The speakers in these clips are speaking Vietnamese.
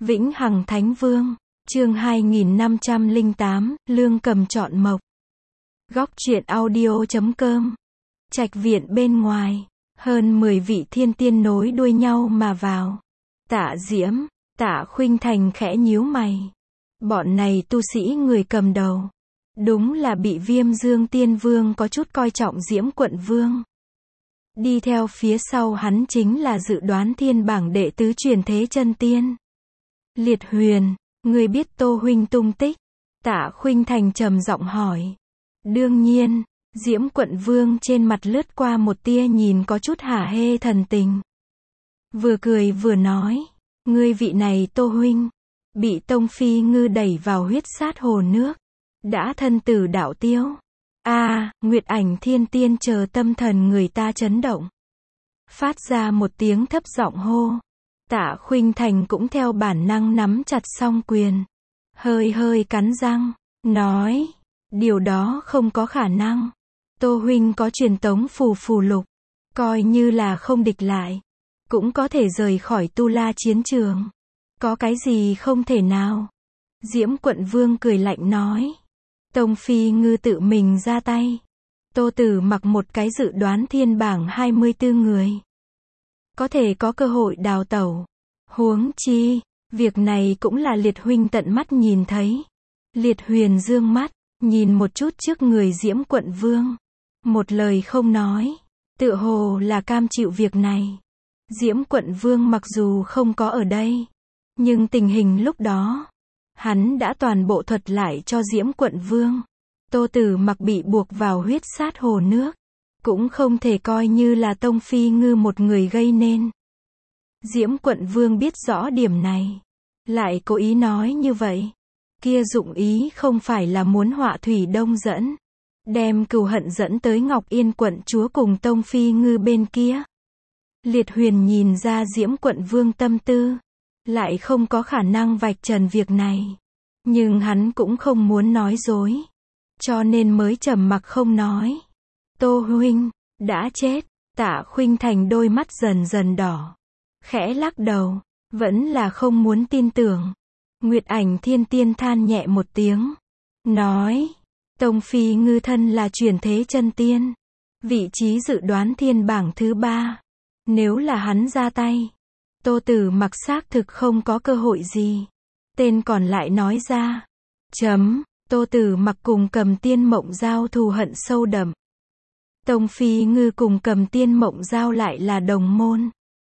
Vĩnh Hằng Thánh Vương, chương 2508, Lương Cầm chọn mộc. Góc truyện audio.com. Trạch viện bên ngoài, hơn 10 vị thiên tiên nối đuôi nhau mà vào. Tạ Diễm, Tạ Khuynh Thành khẽ nhíu mày. Bọn này tu sĩ người cầm đầu, đúng là bị Viêm Dương Tiên Vương có chút coi trọng Diễm Quận Vương. Đi theo phía sau hắn chính là dự đoán thiên bảng đệ tứ truyền thế chân tiên. Liệt Huyền, ngươi biết Tô huynh tung tích? Tạ Khuynh Thành trầm giọng hỏi. Đương nhiên, Diễm Quận Vương trên mặt lướt qua một tia nhìn có chút hả hê thần tình. Vừa cười vừa nói, ngươi vị này Tô huynh, bị Tông Phi Ngư đẩy vào huyết sát hồ nước, đã thân tử đạo tiêu. Nguyệt Ảnh Thiên Tiên chờ tâm thần người ta chấn động. Phát ra một tiếng thấp giọng hô. Tạ Khuynh Thành cũng theo bản năng nắm chặt song quyền. Hơi cắn răng, nói, điều đó không có khả năng. Tô huynh có truyền tống phù lục, coi như là không địch lại, cũng có thể rời khỏi Tu La chiến trường. Có cái gì không thể nào? Diễm Quận Vương cười lạnh nói. Tông Phi Ngư tự mình ra tay. Tô Tử Mặc một cái dự đoán thiên bảng 24 người. Có thể có cơ hội đào tẩu. Huống chi, việc này cũng là Liệt huynh tận mắt nhìn thấy. Liệt Huyền dương mắt, nhìn một chút trước người Diễm Quận Vương. Một lời không nói, tựa hồ là cam chịu việc này. Diễm Quận Vương mặc dù không có ở đây, nhưng tình hình lúc đó, hắn đã toàn bộ thuật lại cho Diễm Quận Vương. Tô Tử Mặc bị buộc vào huyết sát hồ nước, cũng không thể coi như là Tông Phi Ngư một người gây nên. Diễm Quận Vương biết rõ điểm này, lại cố ý nói như vậy. Kia dụng ý không phải là muốn họa thủy đông dẫn, đem cừu hận dẫn tới Ngọc Yên quận chúa cùng Tông Phi Ngư bên kia. Liệt Huyền nhìn ra Diễm Quận Vương tâm tư, lại không có khả năng vạch trần việc này. Nhưng hắn cũng không muốn nói dối, cho nên mới trầm mặc không nói. Tô huynh, đã chết. Tạ Khuynh Thành đôi mắt dần dần đỏ. Khẽ lắc đầu, vẫn là không muốn tin tưởng. Nguyệt Ảnh Thiên Tiên than nhẹ một tiếng, nói, Tông Phi Ngư thân là truyền thế chân tiên, vị trí dự đoán thiên bảng thứ 3. Nếu là hắn ra tay, Tô Tử Mặc xác thực không có cơ hội gì. Tên còn lại nói ra. Tô Tử Mặc cùng Cầm Tiên Mộng Giao thù hận sâu đậm. Tông Phi Ngư cùng Cầm Tiên Mộng Giao lại là đồng môn.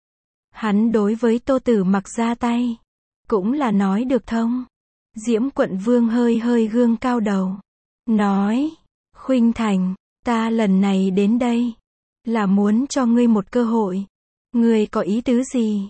Hắn đối với Tô Tử Mặc ra tay, cũng là nói được thông. Diễm Quận Vương hơi gương cao đầu, nói, Khuynh Thành, ta lần này đến đây, là muốn cho ngươi một cơ hội. Ngươi có ý tứ gì?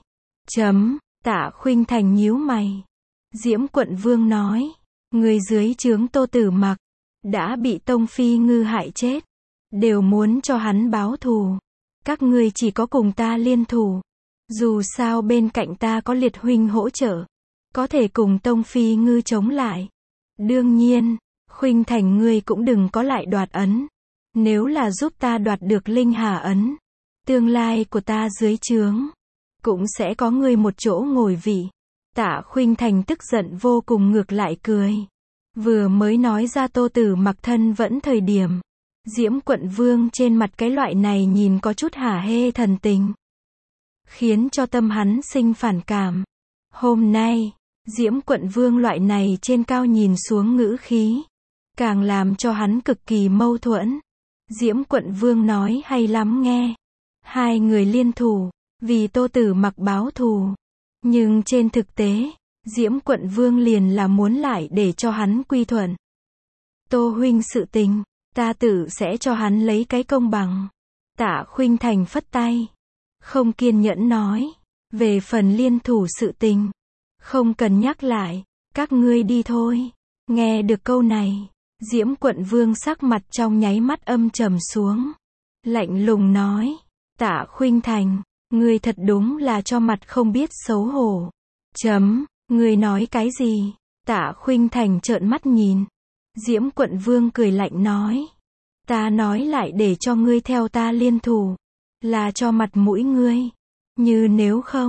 Tạ Khuynh Thành nhíu mày. Diễm Quận Vương nói, người dưới trướng Tô Tử Mặc, đã bị Tông Phi Ngư hại chết, đều muốn cho hắn báo thù. Các ngươi chỉ có cùng ta liên thủ. Dù sao bên cạnh ta có Liệt huynh hỗ trợ, có thể cùng Tông Phi Ngư chống lại. Đương nhiên, Khuynh Thành ngươi cũng đừng có lại đoạt ấn. Nếu là giúp ta đoạt được Linh Hà ấn, tương lai của ta dưới trướng, cũng sẽ có ngươi một chỗ ngồi vị. Tạ Khuynh Thành tức giận vô cùng ngược lại cười. Vừa mới nói ra Tô Tử Mặc thân vẫn thời điểm, Diễm Quận Vương trên mặt cái loại này nhìn có chút hả hê thần tình, khiến cho tâm hắn sinh phản cảm. Hôm nay, Diễm Quận Vương loại này trên cao nhìn xuống ngữ khí, càng làm cho hắn cực kỳ mâu thuẫn. Diễm Quận Vương nói hay lắm nghe. Hai người liên thủ, vì Tô Tử Mặc báo thù. Nhưng trên thực tế, Diễm Quận Vương liền là muốn lại để cho hắn quy thuận. Tô huynh sự tình, ta tự sẽ cho hắn lấy cái công bằng. Tạ Khuynh Thành phất tay, không kiên nhẫn nói, về phần liên thủ sự tình, không cần nhắc lại, các ngươi đi thôi. Nghe được câu này, Diễm Quận Vương sắc mặt trong nháy mắt âm trầm xuống, lạnh lùng nói, Tạ Khuynh Thành, ngươi thật đúng là cho mặt không biết xấu hổ. Ngươi nói cái gì? Tạ Khuynh Thành trợn mắt nhìn. Diễm Quận Vương cười lạnh nói, ta nói lại để cho ngươi theo ta liên thủ, là cho mặt mũi ngươi. Như nếu không,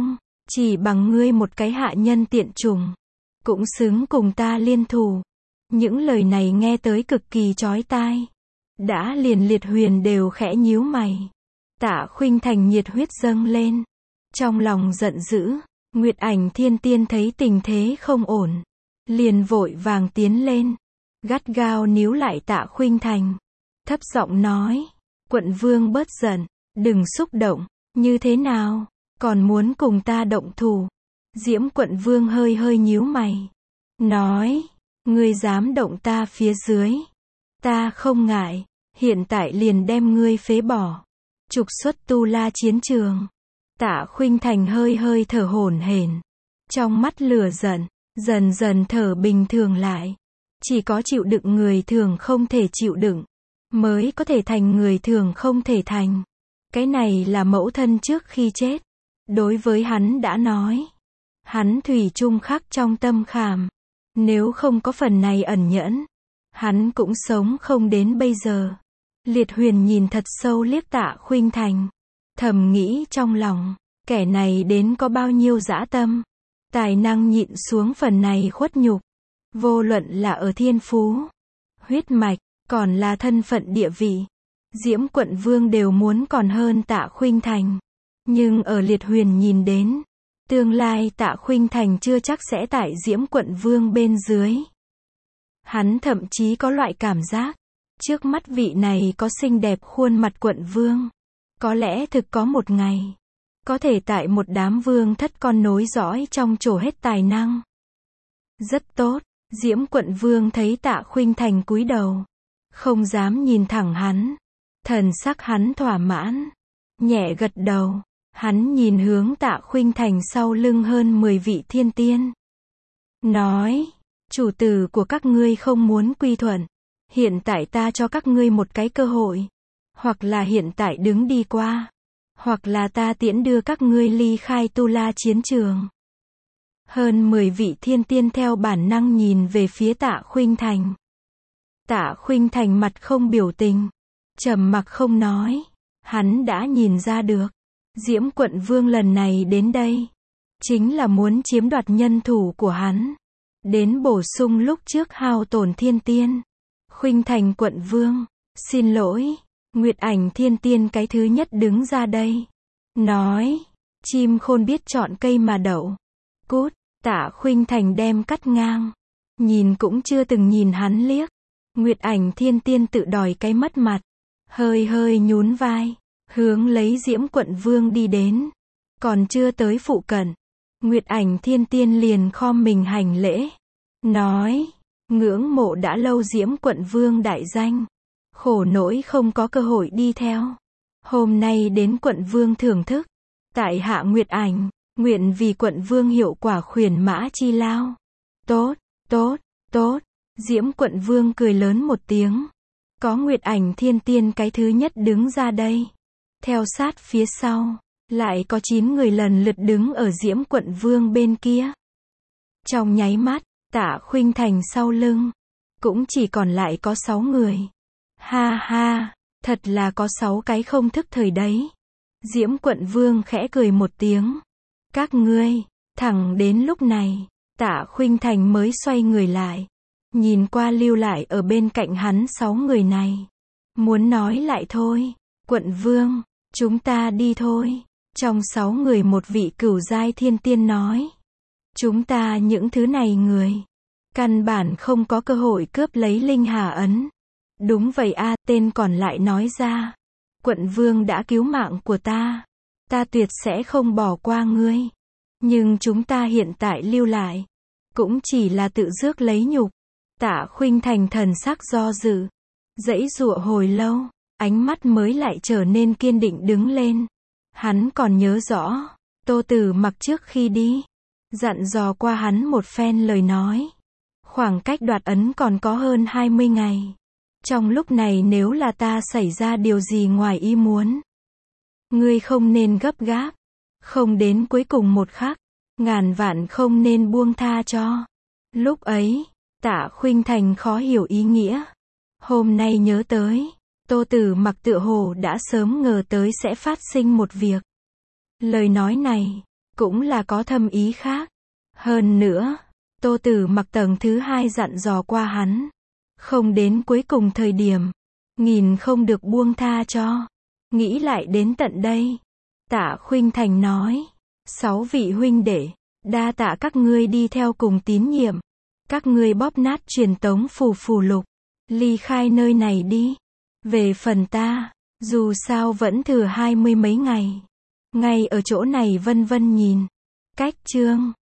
Chỉ bằng ngươi một cái hạ nhân tiện chủng, cũng xứng cùng ta liên thủ. Những lời này nghe tới cực kỳ chói tai. Đã liền Liệt Huyền đều khẽ nhíu mày. Tạ Khuynh Thành nhiệt huyết dâng lên. Trong lòng giận dữ, Nguyệt Ảnh Thiên Tiên thấy tình thế không ổn. Liền vội vàng tiến lên. Gắt gao níu lại Tạ Khuynh Thành. Thấp giọng nói, quận vương bớt giận, đừng xúc động, như thế nào, còn muốn cùng ta động thủ. Diễm quận vương hơi hơi nhíu mày. Nói, ngươi dám động ta phía dưới. Ta không ngại, hiện tại liền đem ngươi phế bỏ. Trục xuất Tu La chiến trường. Tạ Khuynh Thành hơi hơi thở hổn hển. Trong mắt lửa giận, dần dần thở bình thường lại. Chỉ có chịu đựng người thường không thể chịu đựng, mới có thể thành người thường không thể thành. Cái này là mẫu thân trước khi chết. Đối với hắn đã nói. Hắn thủy chung khắc trong tâm khảm. Nếu không có phần này ẩn nhẫn, hắn cũng sống không đến bây giờ. Liệt Huyền nhìn thật sâu liếc Tạ Khuynh Thành. Thầm nghĩ trong lòng, kẻ này đến có bao nhiêu dã tâm. Tài năng nhịn xuống phần này khuất nhục. Vô luận là ở thiên phú, huyết mạch, còn là thân phận địa vị. Diễm quận vương đều muốn còn hơn Tạ Khuynh Thành. Nhưng ở Liệt Huyền nhìn đến, tương lai Tạ Khuynh Thành chưa chắc sẽ tại Diễm quận vương bên dưới. Hắn thậm chí có loại cảm giác, trước mắt vị này có xinh đẹp khuôn mặt quận vương. Có lẽ thực có một ngày, có thể tại một đám vương thất con nối dõi trong trổ hết tài năng. Rất tốt, Diễm quận vương thấy Tạ Khuynh Thành cúi đầu, không dám nhìn thẳng hắn. Thần sắc hắn thỏa mãn, nhẹ gật đầu. Hắn nhìn hướng Tạ Khuynh Thành sau lưng hơn 10 vị thiên tiên. Nói, chủ tử của các ngươi không muốn quy thuận. Hiện tại ta cho các ngươi một cái cơ hội. Hoặc là hiện tại đứng đi qua. Hoặc là ta tiễn đưa các ngươi ly khai Tu La chiến trường. Hơn 10 vị thiên tiên theo bản năng nhìn về phía Tạ Khuynh Thành. Tạ Khuynh Thành mặt không biểu tình, trầm mặc không nói. Hắn đã nhìn ra được. Diễm quận vương lần này đến đây, chính là muốn chiếm đoạt nhân thủ của hắn. Đến bổ sung lúc trước hao tổn thiên tiên. Khuynh Thành quận vương, xin lỗi. Nguyệt Ảnh Thiên Tiên cái thứ nhất đứng ra đây. Nói, chim khôn biết chọn cây mà đậu. Cút, Tạ Khuynh Thành đem cắt ngang. Nhìn cũng chưa từng nhìn hắn liếc. Nguyệt Ảnh Thiên Tiên tự đòi cái mất mặt. Hơi hơi nhún vai. Hướng lấy Diễm quận vương đi đến. Còn chưa tới phụ cận, Nguyệt Ảnh Thiên Tiên liền khom mình hành lễ. Nói, ngưỡng mộ đã lâu Diễm quận vương đại danh. Khổ nỗi không có cơ hội đi theo. Hôm nay đến quận vương thưởng thức. Tại hạ Nguyệt Ảnh, nguyện vì quận vương hiệu quả khuyển mã chi lao. Tốt, tốt, tốt. Diễm quận vương cười lớn một tiếng. Có Nguyệt Ảnh Thiên Tiên cái thứ nhất đứng ra đây. Theo sát phía sau, lại có 9 người lần lượt đứng ở Diễm quận vương bên kia. Trong nháy mắt, Tạ Khuynh Thành sau lưng, cũng chỉ còn lại có 6 người. Ha ha, thật là có 6 cái không thức thời đấy. Diễm quận vương khẽ cười một tiếng. Các ngươi, thẳng đến lúc này, Tạ Khuynh Thành mới xoay người lại. Nhìn qua lưu lại ở bên cạnh hắn 6 người này. Muốn nói lại thôi, quận vương, chúng ta đi thôi. Trong 6 người một vị cửu giai thiên tiên nói. Chúng ta những thứ này người, căn bản không có cơ hội cướp lấy linh hà ấn. Đúng vậy a, tên còn lại nói ra. Quận vương đã cứu mạng của ta. Ta tuyệt sẽ không bỏ qua ngươi. Nhưng chúng ta hiện tại lưu lại, cũng chỉ là tự rước lấy nhục. Tạ Khuynh Thành thần sắc do dự, giãy giụa hồi lâu, ánh mắt mới lại trở nên kiên định đứng lên. Hắn còn nhớ rõ, Tô Tử Mặc trước khi đi, dặn dò qua hắn một phen lời nói. Khoảng cách đoạt ấn còn có hơn 20 ngày. Trong lúc này nếu là ta xảy ra điều gì ngoài ý muốn, ngươi không nên gấp gáp, không đến cuối cùng một khắc, ngàn vạn không nên buông tha cho. Lúc ấy, Tạ Khuynh Thành khó hiểu ý nghĩa. Hôm nay nhớ tới, Tô Tử Mặc tựa hồ đã sớm ngờ tới sẽ phát sinh một việc. Lời nói này, cũng là có thâm ý khác. Hơn nữa, Tô Tử Mặc tầng thứ 2 dặn dò qua hắn. Không đến cuối cùng thời điểm. Nghìn không được buông tha cho. Nghĩ lại đến tận đây. Tạ Khuynh Thành nói. 6 vị huynh đệ. Đa tạ các ngươi đi theo cùng tín nhiệm. Các ngươi bóp nát truyền tống phù lục. Ly khai nơi này đi. Về phần ta, dù sao vẫn thừa 20 mấy ngày. Ngay ở chỗ này vân vân nhìn. Cách chương